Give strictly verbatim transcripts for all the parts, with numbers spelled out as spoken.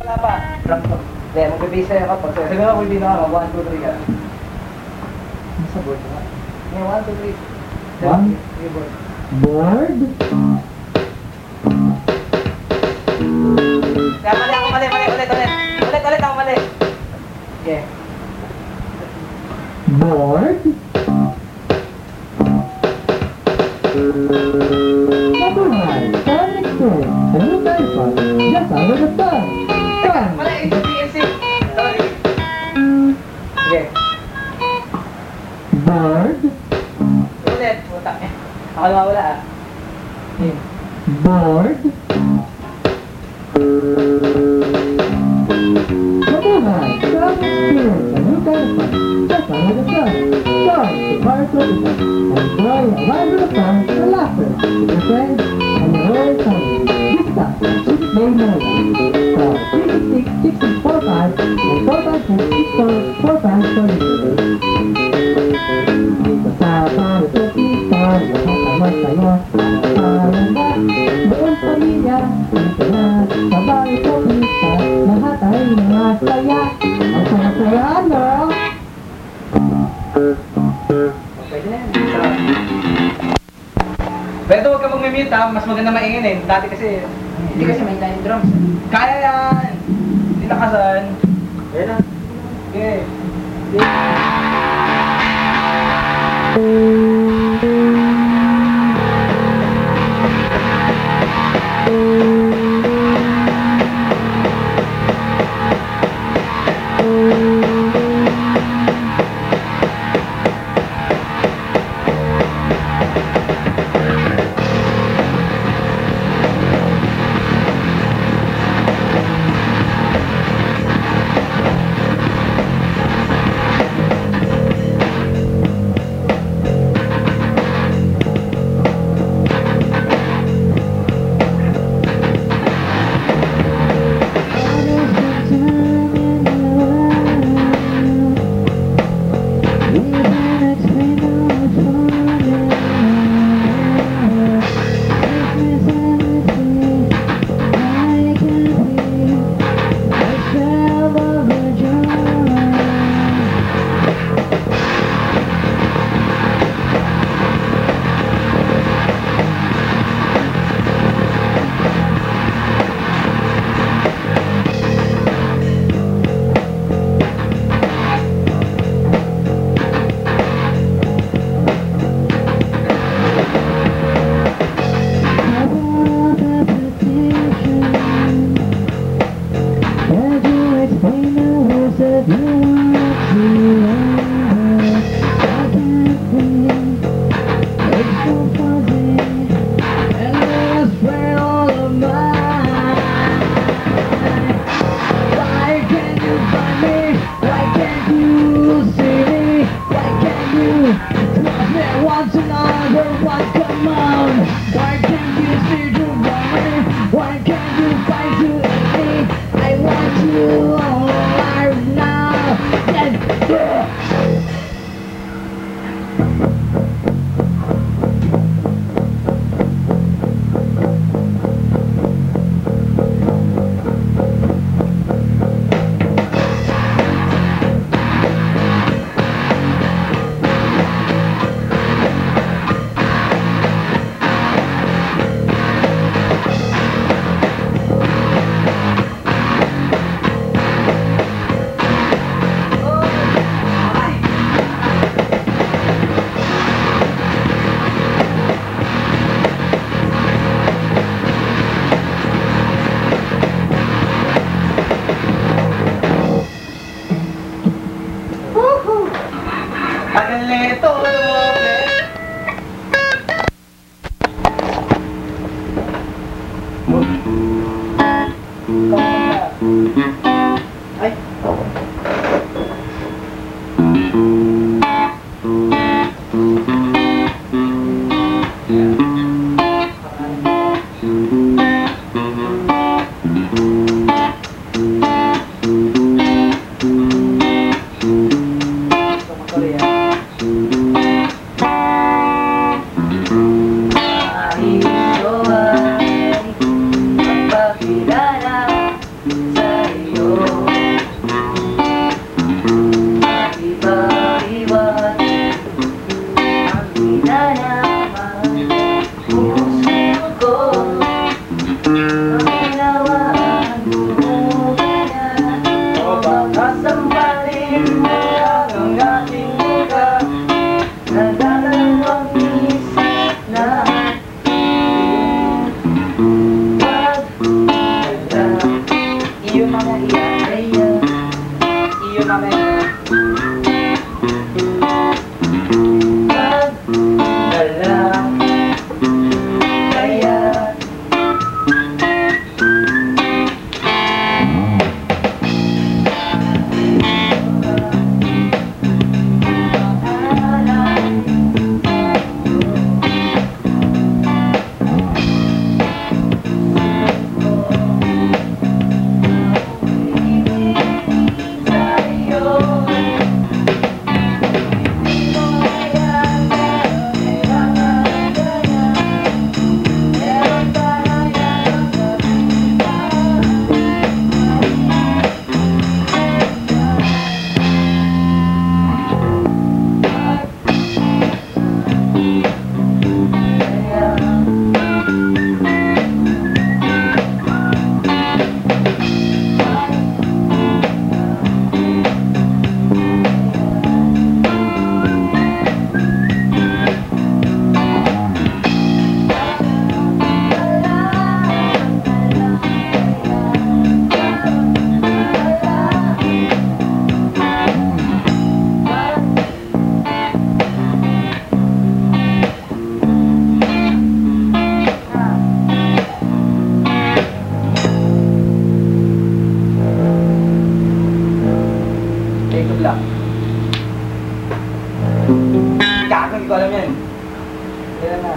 Wala pa. Hindi, mag-base sa'yo kapag sa'yo. Sabi mo kung hindi na ako, one, two, three ka. Sa board na. Ngayon, one, two, three. One. Three board. Board? Kaya mali ako, mali, mali, ulit, ulit. Ulit, ulit ako, mali. Okay. Board? Number nine, stand next to it. And you verify just under the sun. Sun. Mali, A, B, C. Sorry. Okay. Board? Ulit, puta. Ako nawawala ah. Okay. Board? Number nine, stand next to it. And you verify just under the sun. Sun, the fire service. And enjoy a ride with the sun and laughter with your friends and your whole family. This time, Six Day Maryland. Call three six six, six six four five and four five six, six four four five for delivery. Dito sa Parisotista, lahat ay masaya. Palanda, buong pamilya, dito na sa Parisotista, lahat ay masaya. Ang saya-saya, no? Pwede na yan. Sarap. Pero huwag ka mag-mute ha, mas maganda maingin eh. Dati kasi, Hindi kasi may line drums. kaya yan! Hindi nakasan. Ayan na. Okay. Once another one, come on. Why can't you see to me? Why can't you fight to me? I want you right now. Let's go. Tagal na ito, dumoble. Ay. Ay, magpakilala sa Iyo mamaya iya. Iya. Iyo mamaya. Dalang kaya. Ikot lang. Gago, hindi ko alam yan. Yan na.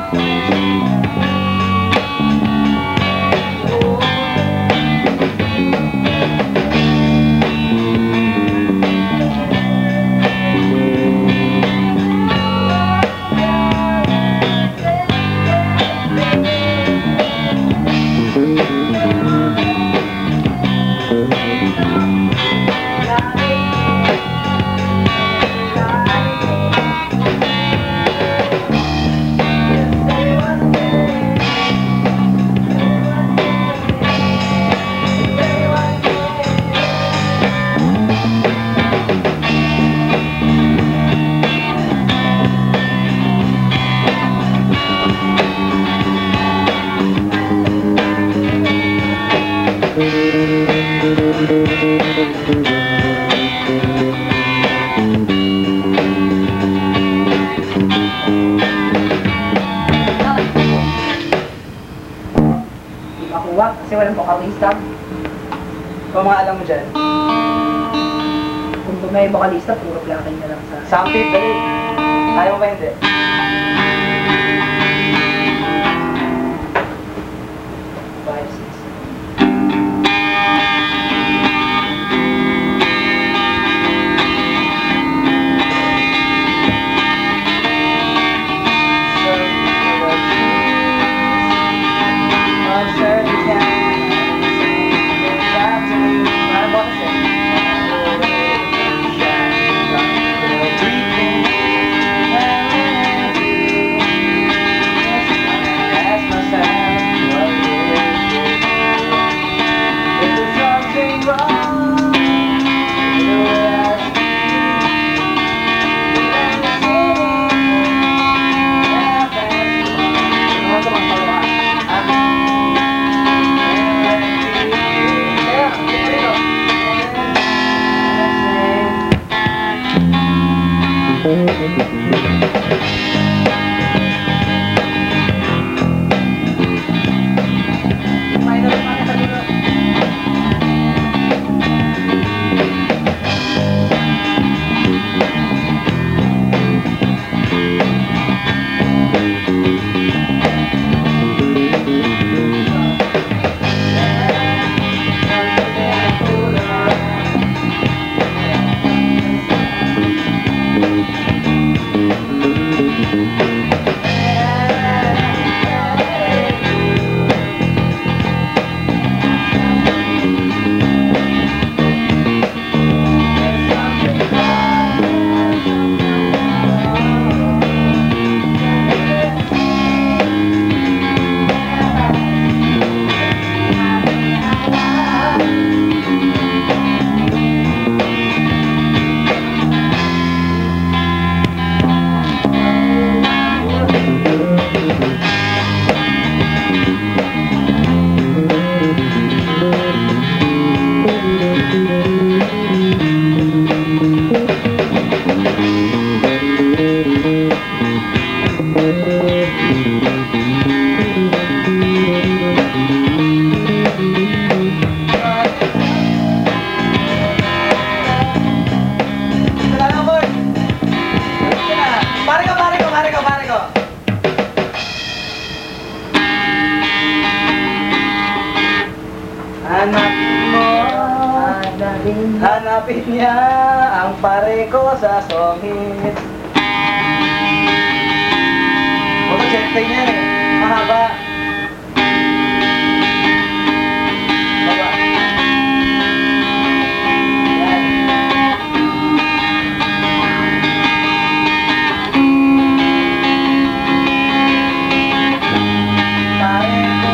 Di makuha kasi walang vocalista. Kung mga alam mo dyan. Kung may vocalista, puro plakay na lang sa... Sampit, dali. Ayaw mo ba hindi? five, six. Hanapin mo, hanapin niya ang pare ko sa songit. Huwag ko check niya eh, mahaba. Baba. Yan. Pare ko,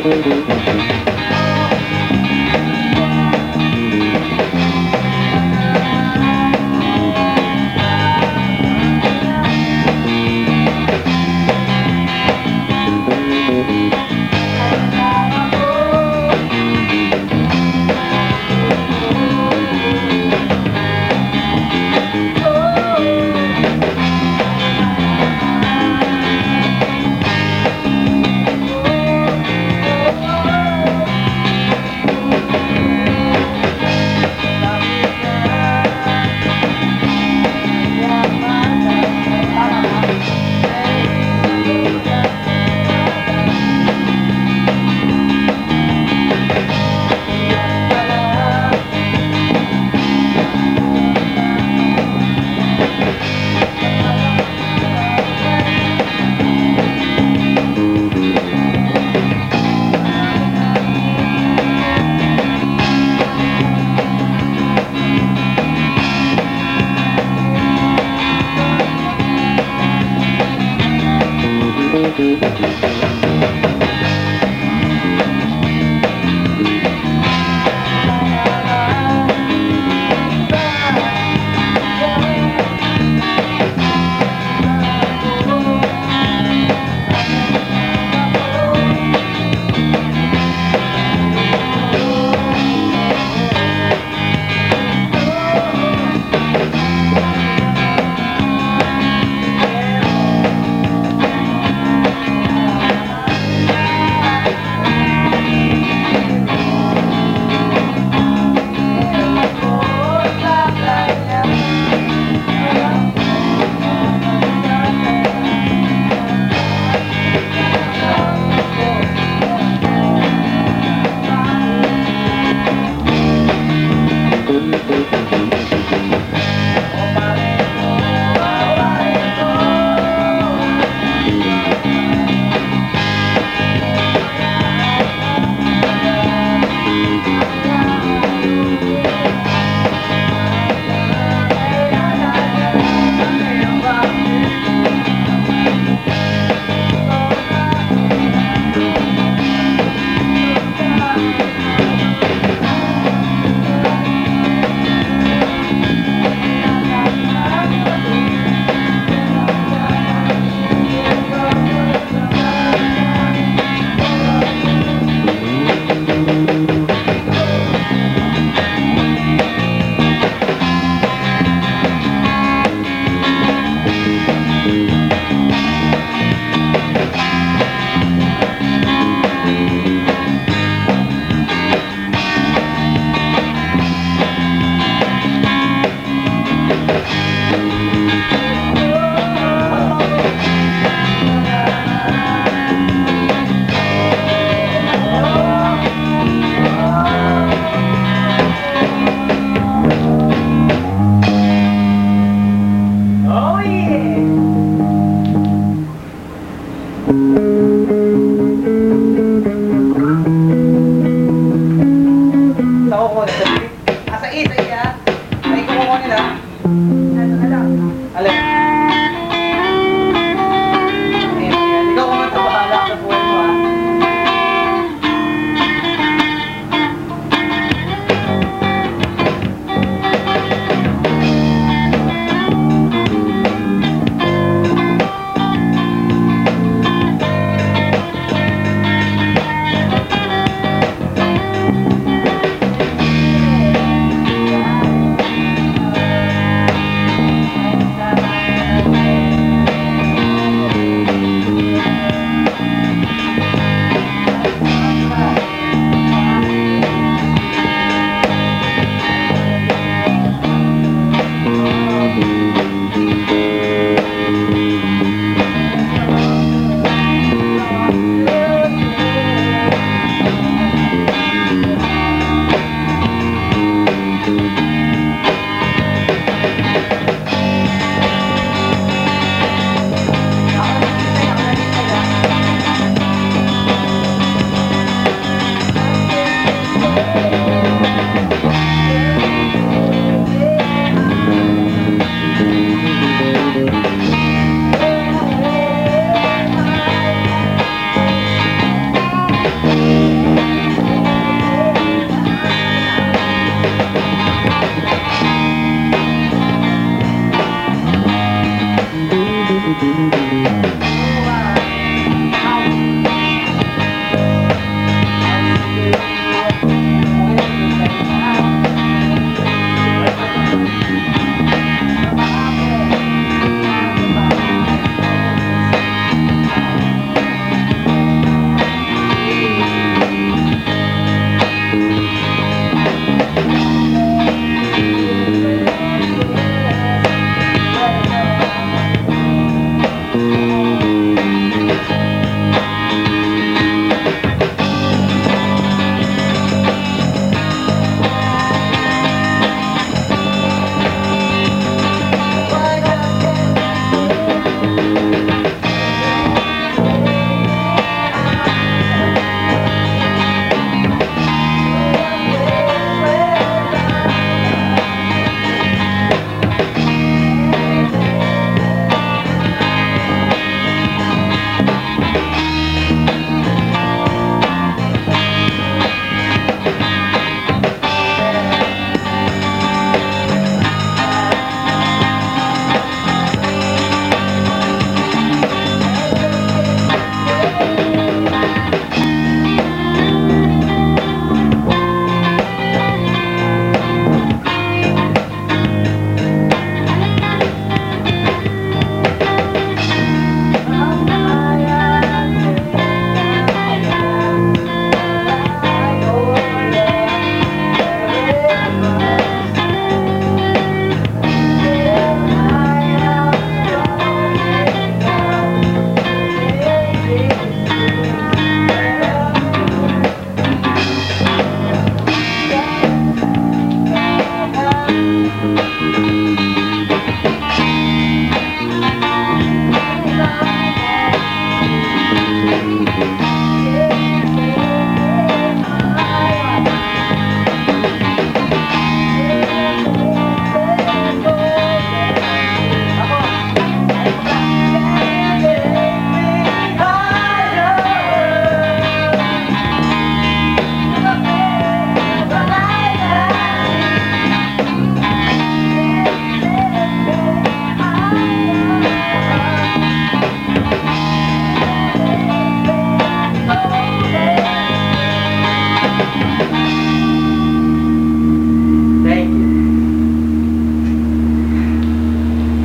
Bye.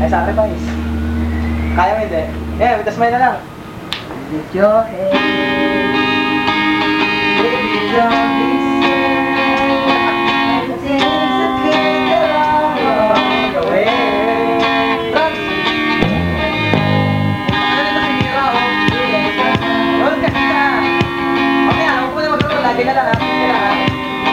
May sacrifice. Kaya mo hindi? Yeah, tas may na lang. Lift your head. Baby, don't be sad. Things that could go wrong away. Lagi na lang ha. Kailangan.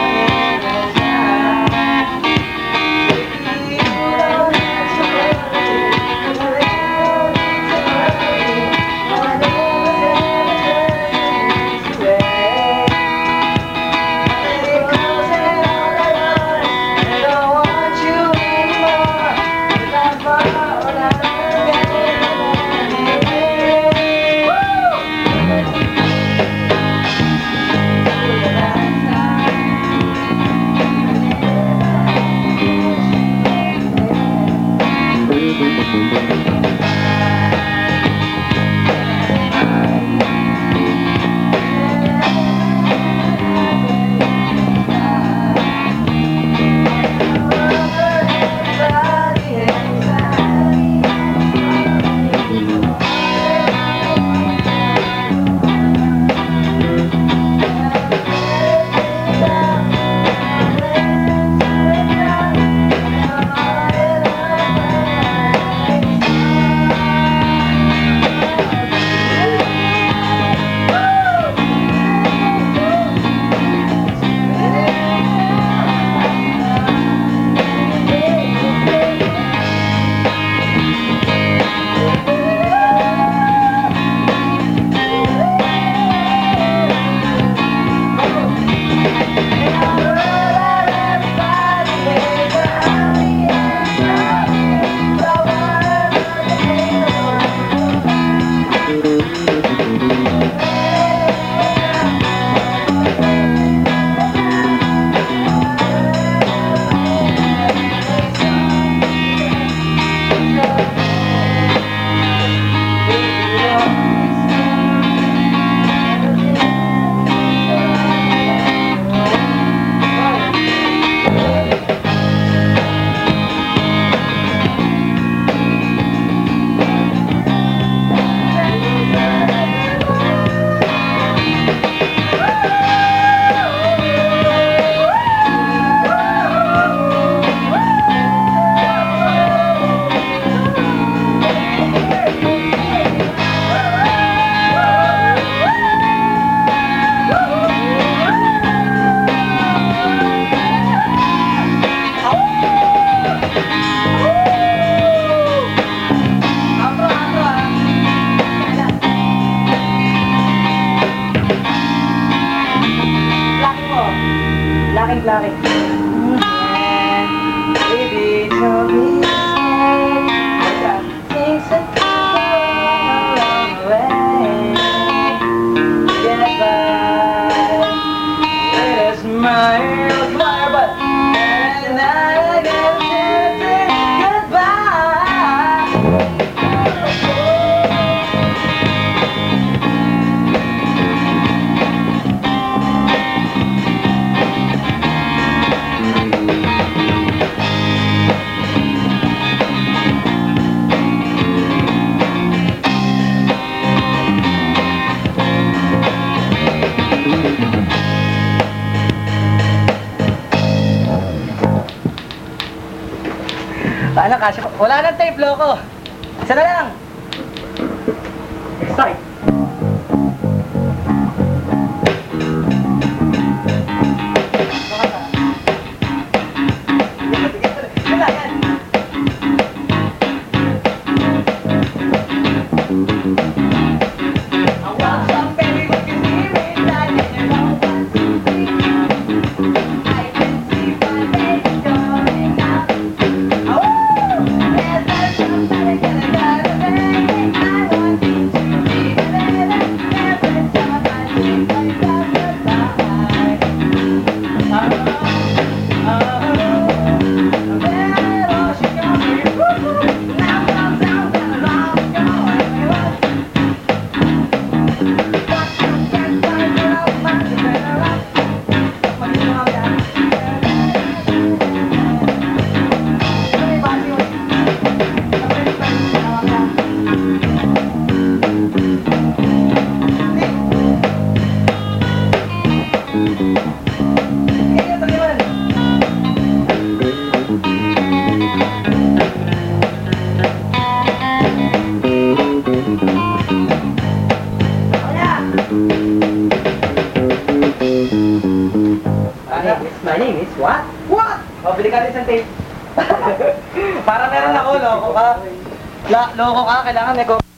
Laking, laking. Baby, tell me things that go wrong away. Get by with a smile, smile, but and I get to say goodbye. Ano kasi wala nang tape, loko. Isa na lang. Start. Somebody gonna die today. I want you to be name is, my name is what? What? O, bili ka rin isang tape. Para meron ako, loko ka. La, loko ka, kailangan may